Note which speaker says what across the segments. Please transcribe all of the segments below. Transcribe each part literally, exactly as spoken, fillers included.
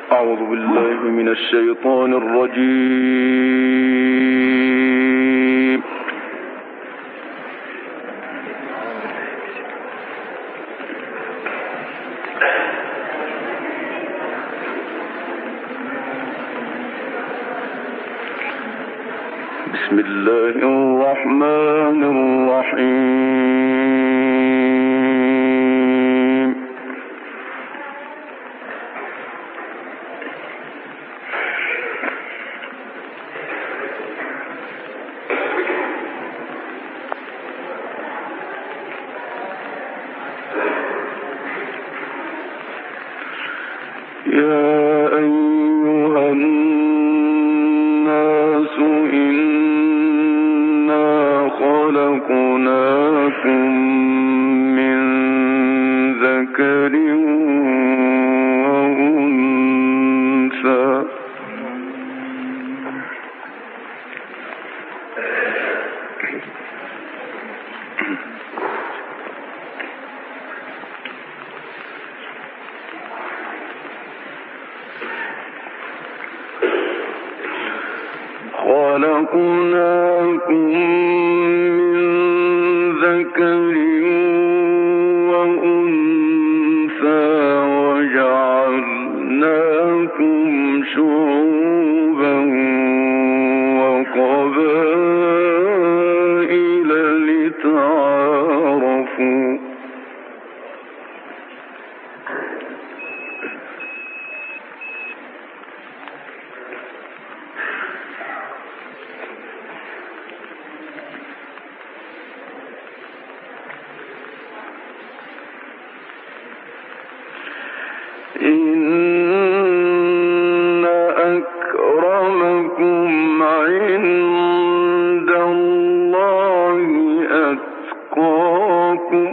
Speaker 1: أعوذ بالله من الشيطان الرجيم. بسم الله الرحمن الرحيم. يا أيها الناس إنا خلقناكم من ذكر وأنثى خلقناكم من ذكر وأنثى وجعلناكم شعوبا وقبائل لتعارفوا إن أكرمكم عند الله أتقاكم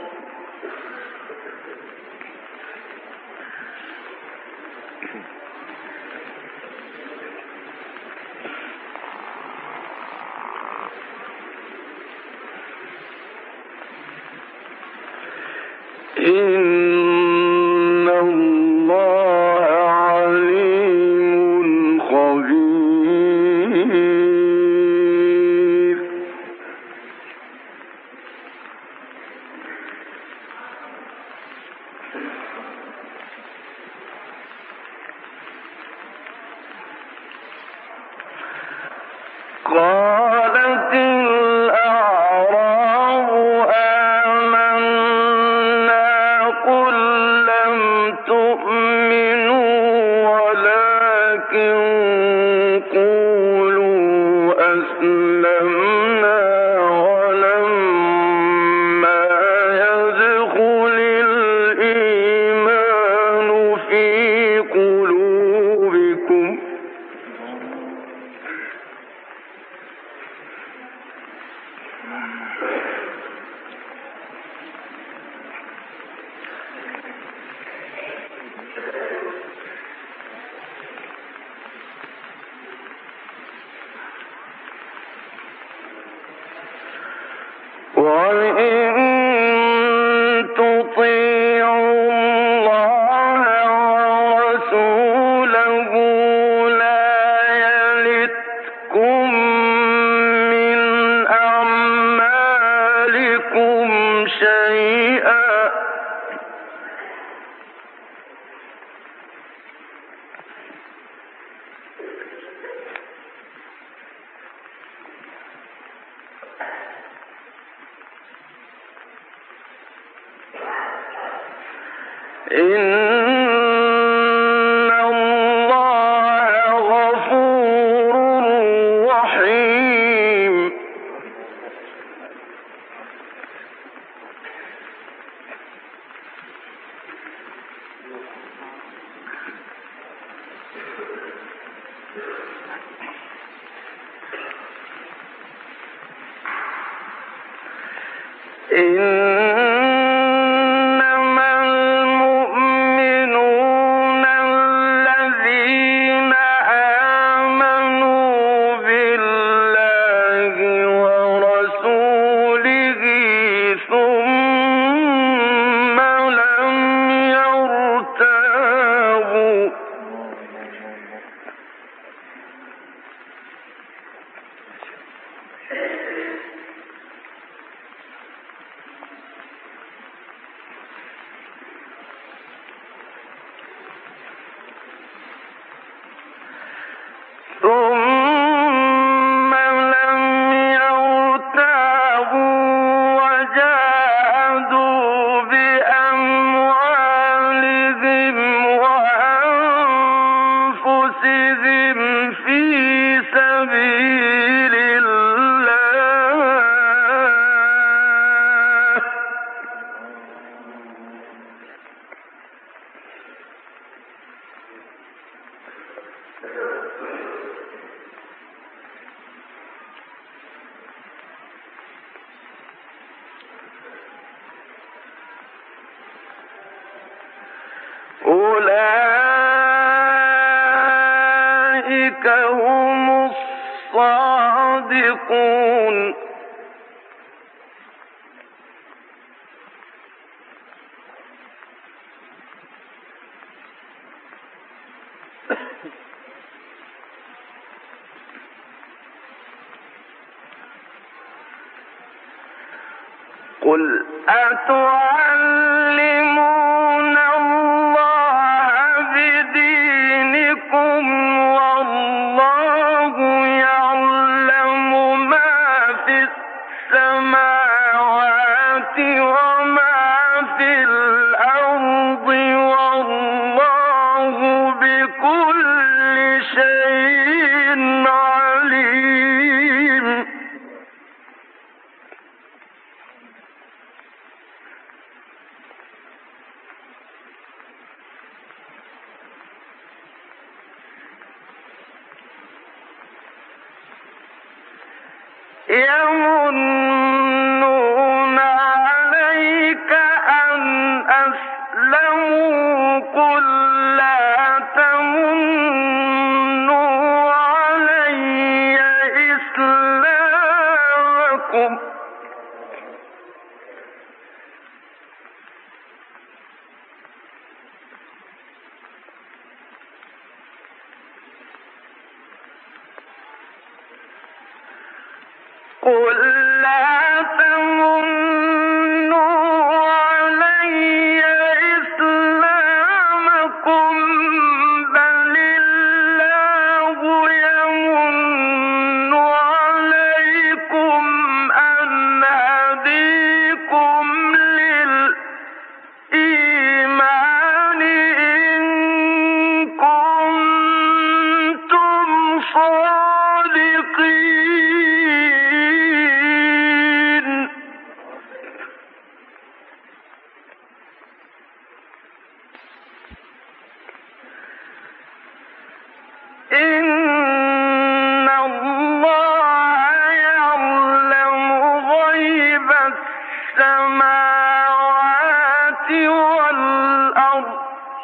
Speaker 1: إن الله عليم خبير. قالت الأعراب آمنا قل لم تؤمنوا ولكن قولوا أسلمنا ولما يدخل الإيمان في قلوبكم وإن تطيعوا الله ورسوله لا يلتكم من أعمالكم شيئا إن الله غفور رحيم. إنما المؤمنون الذين آمنوا بالله ورسوله ثم لم يرتابوا أولئك هم الصادقون. قل أتعلمون الله بدينكم والله يعلم ما في السماوات وما في الأرض والله بكل شيء عليم. يمنون عليك أن أسلموا قل لا تمنوا علي إسلامكم قل لا تمنوا علي إسلامكم بل الله يمن عليكم أن هديكم للإيمان إن كنتم صادقين. إن الله يعلم غيب السماوات والأرض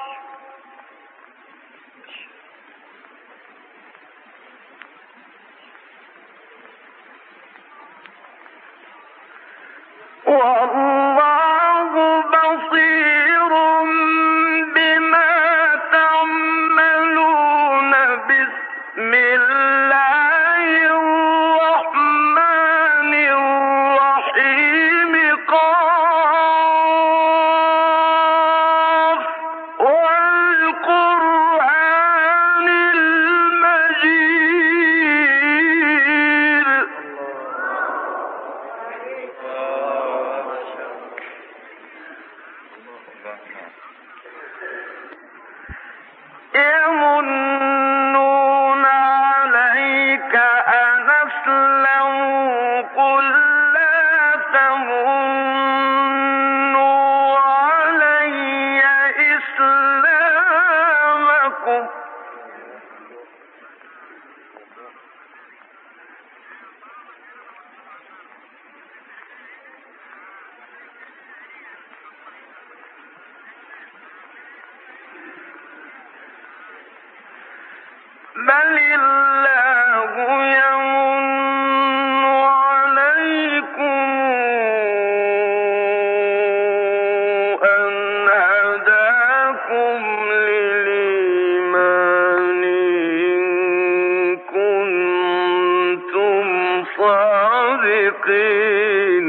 Speaker 1: والله بصير بما تعملون. بسم الله الرحمن الرحيم قاف والقرآن المجيد. يمنون عليك أن أسلموا قل لا تمنوا علي إسلامكم بل الله يمن عليكم أن هداكم للإيمان إن كنتم صادقين.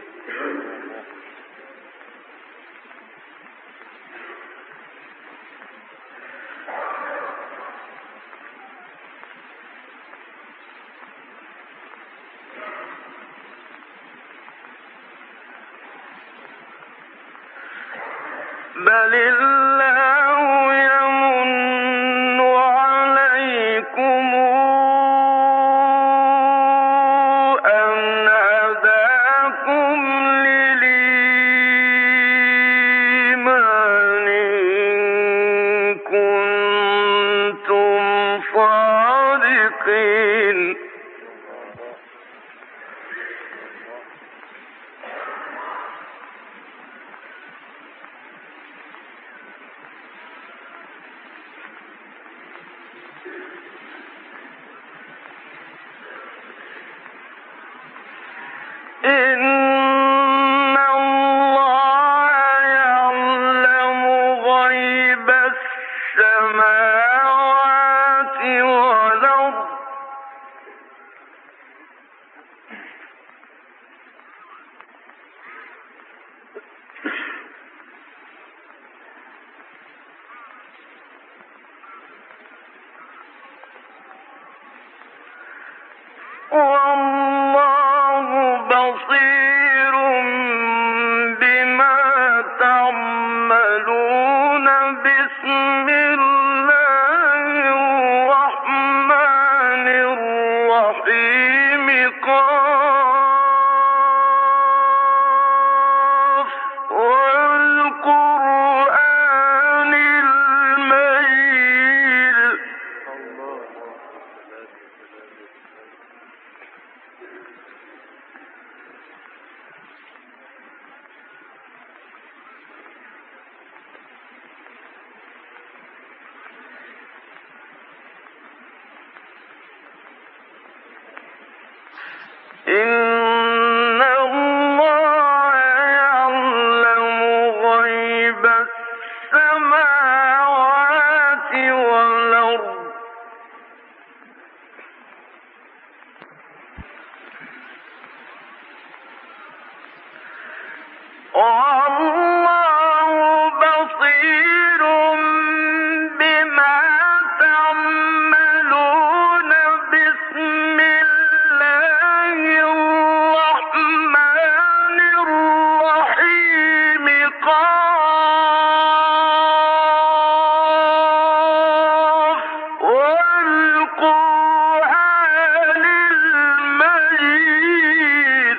Speaker 1: بل الله يمن عليكم أن هداكم للإيمان إن كنتم صادقين. السماوات والأرض والله بصير بما تعملون بسم الله الرحمن الرحيم قاف والقرآن المجيد إن الله يعلم غيب السماوات والأرض والله بصير بما تعملون بسم الله الرحمن الرحيم قاف والقرآن المجيد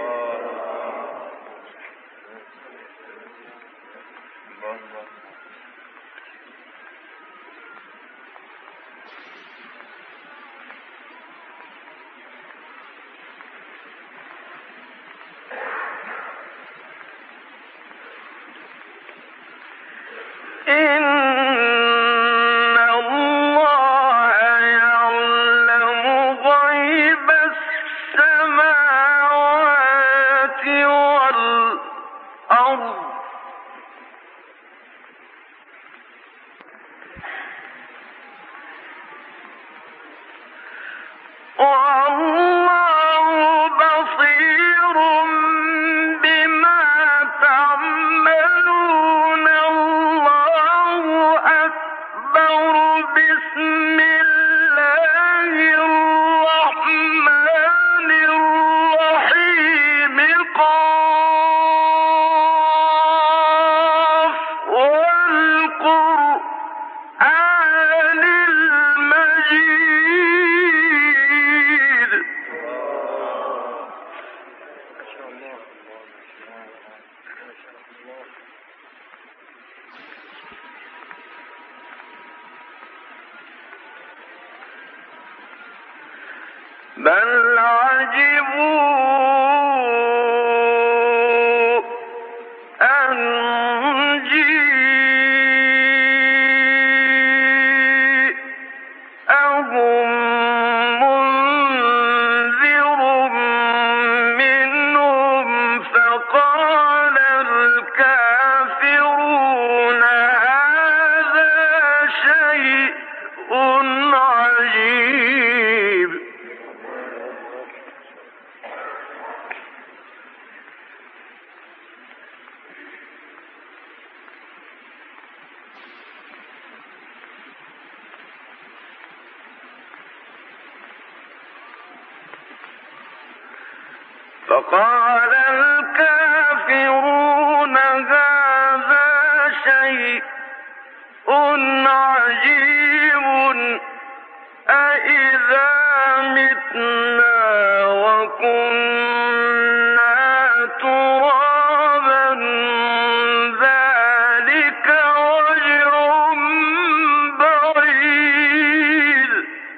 Speaker 1: إن الله يعلم غيب السماوات والأرض والله بصير بما تعملون الله أكبر بسم الله الرحمن الرحيم قاف والقرآن المجيد بل عجبوا أن جيءهم منذر منهم فقال الكافرون هذا شيء عجيب فقال الكافرون هذا شيء عجيب أإذا متنا وكنا ترابا ذلك رجع بعيد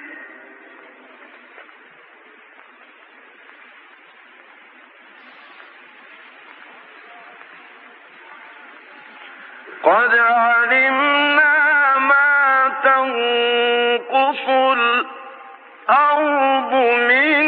Speaker 1: قد علمنا ما تنقص الأرض من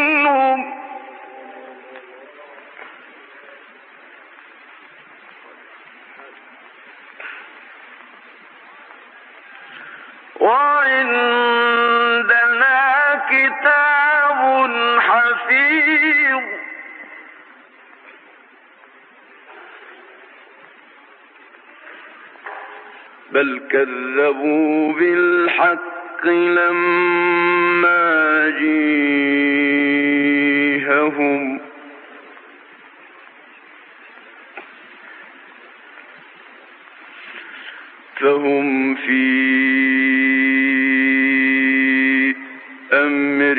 Speaker 1: وعندنا كتاب حفيظ بل كذبوا بالحق لما جيءهم فهم في أمر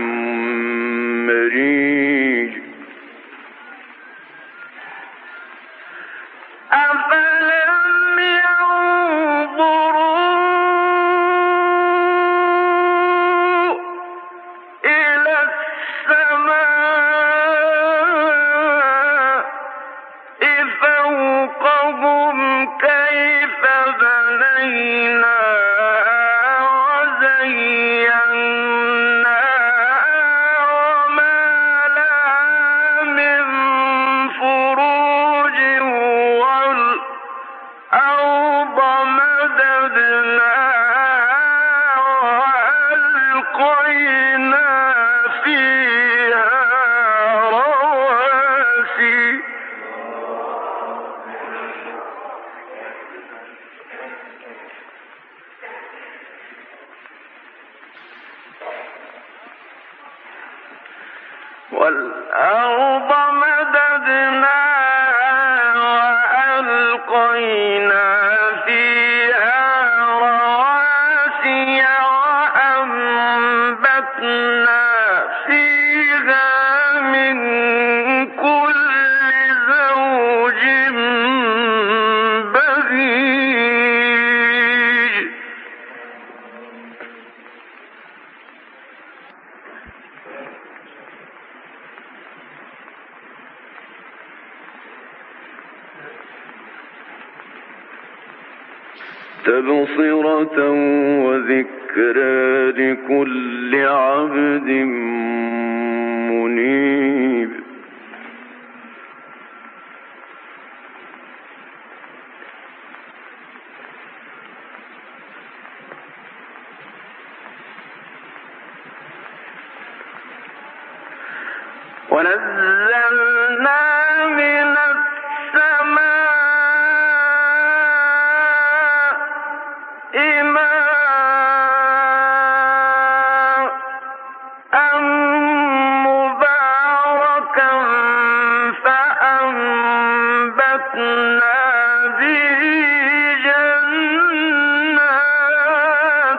Speaker 1: مريج أفلم ينظروا إلى السماء فوقهم كيف بنيناها وزيناها وما لها من فروج والأرض مددناها وألقينا فيها رواسي والأرض مددناها وألقينا فيها رواسي وأنبتنا فيها من كل زوج بهيج تبصرة وذكرى لكل عبد منيب ونزلنا من السماء ماء مباركا فأنبتنا به جنات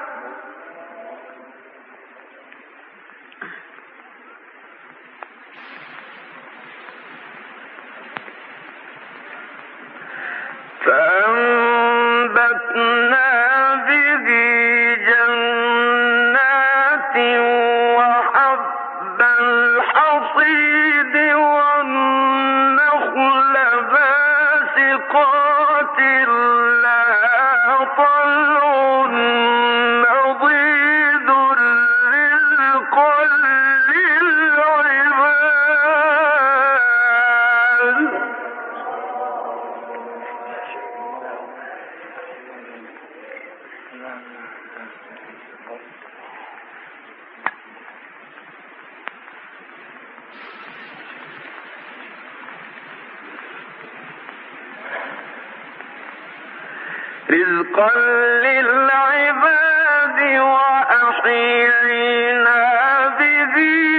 Speaker 1: فأنبتنا به جنات وحب الحصيد والنخل باسقات لها طلع نضيد رزقا للعباد رزقا للعباد وأحيينا به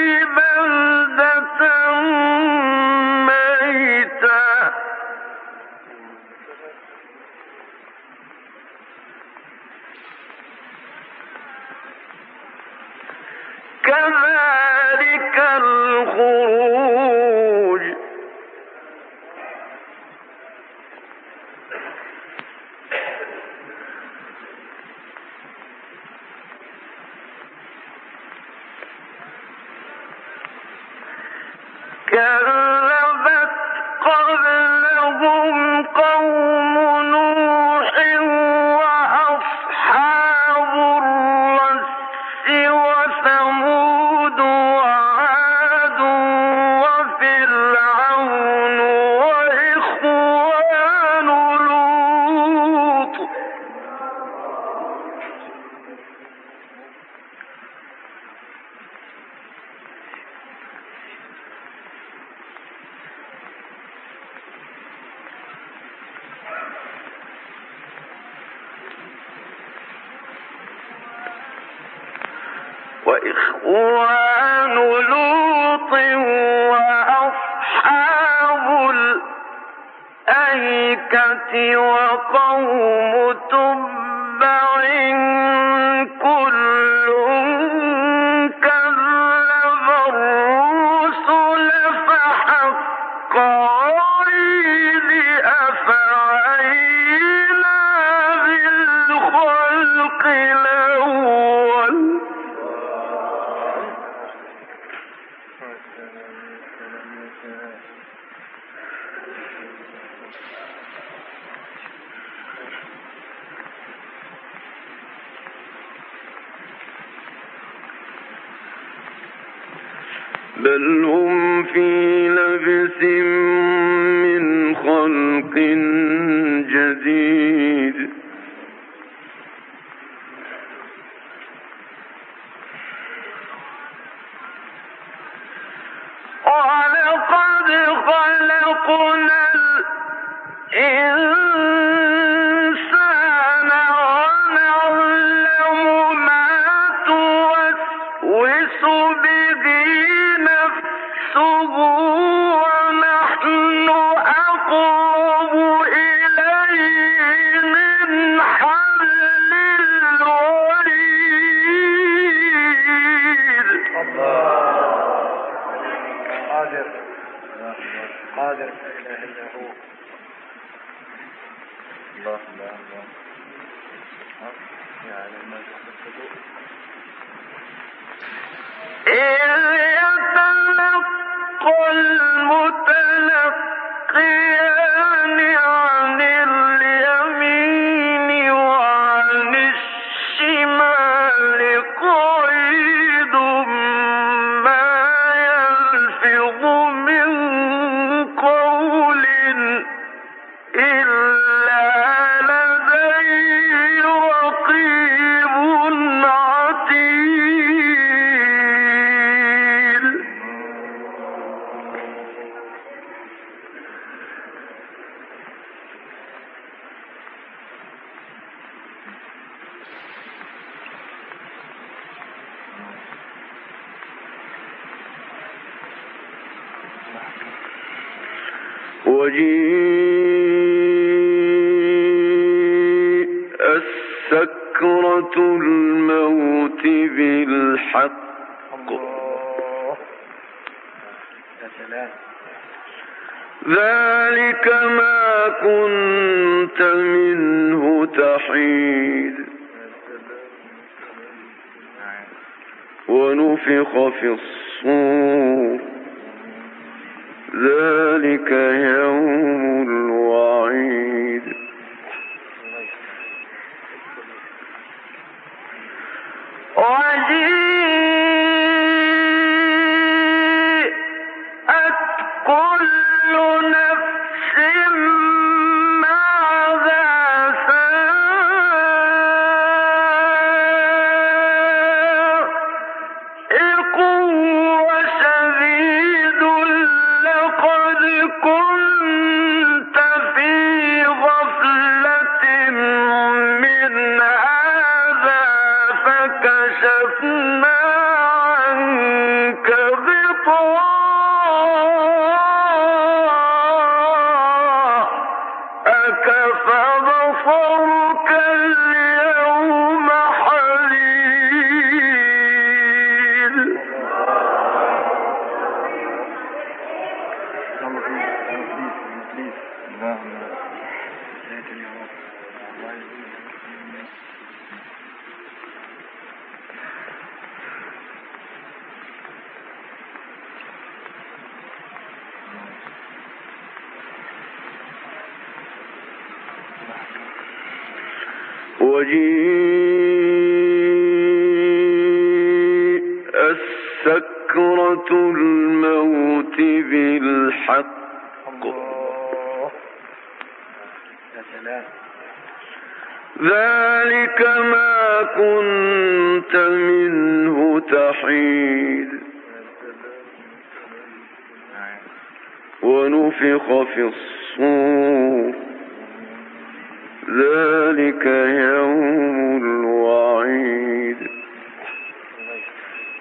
Speaker 1: بلدة ميتا كذلك الخروج كذبت قبلهم قوم نوح وأصحاب الرس وثمود وعاد وفرعون وإخوان لوط وإخوان لوط وأصحاب الأيكة وقوم تبع كل كذب الرسل فحق وعيد أفعينا بالخلق الأول. بل هم في لبس من خلق جديد. ولقد خلقنا الإنسان ونعلم ما توسوس به نفسه ونحن أقرب إليه من حبل الوريد.
Speaker 2: قادر قادر لا إله إلا هو. الله الله الله يعلم ما تحدث.
Speaker 1: إذ يتلقى المتلقيان عن اليمين وعن الشمال قعيد ما يلفظ من قول إلا لديه رقيب عتيد. وجيء السكرة الموت بالحق ذلك ما كنت منه تحيد. ونفخ في الصور ذلك يوم الوعيد. وجيءت كل نفس ماذا سائق وشهيد. لقد كنت في غفلة من هذا فكشفنا عنك غطاءك فبصرك اليوم حديد. وجيء السكرة الموت بالحق ذلك ما كنت منه تحيد. ونفخ في الصور ذلك يوم الوعيد.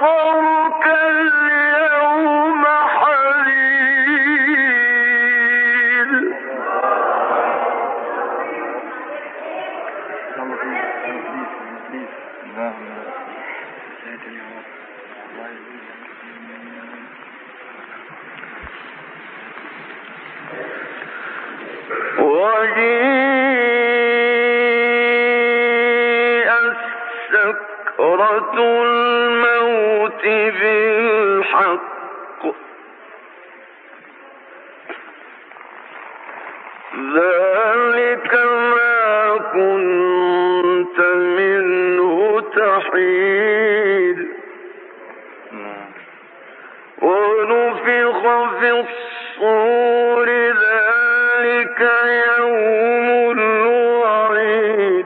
Speaker 1: فبصرك اليوم حديد. وجيءت سكرة الموت بالحق ذلك ما كنت منه تحيد. ونفخ في الصور ذلك يوم الوعيد.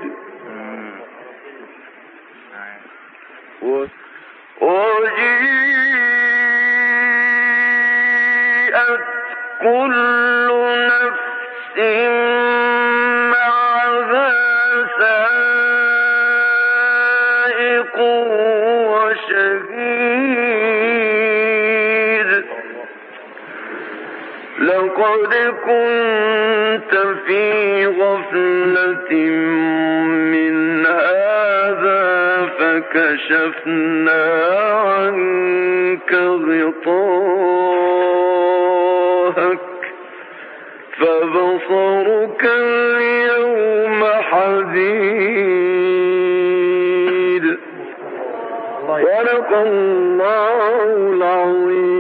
Speaker 1: وجيءت كل نفس معها سائق وشهيد. لقد كنت في غفلة من هذا فكشفنا عنك غطاءك فبصرك اليوم حديد. صدق الله العظيم.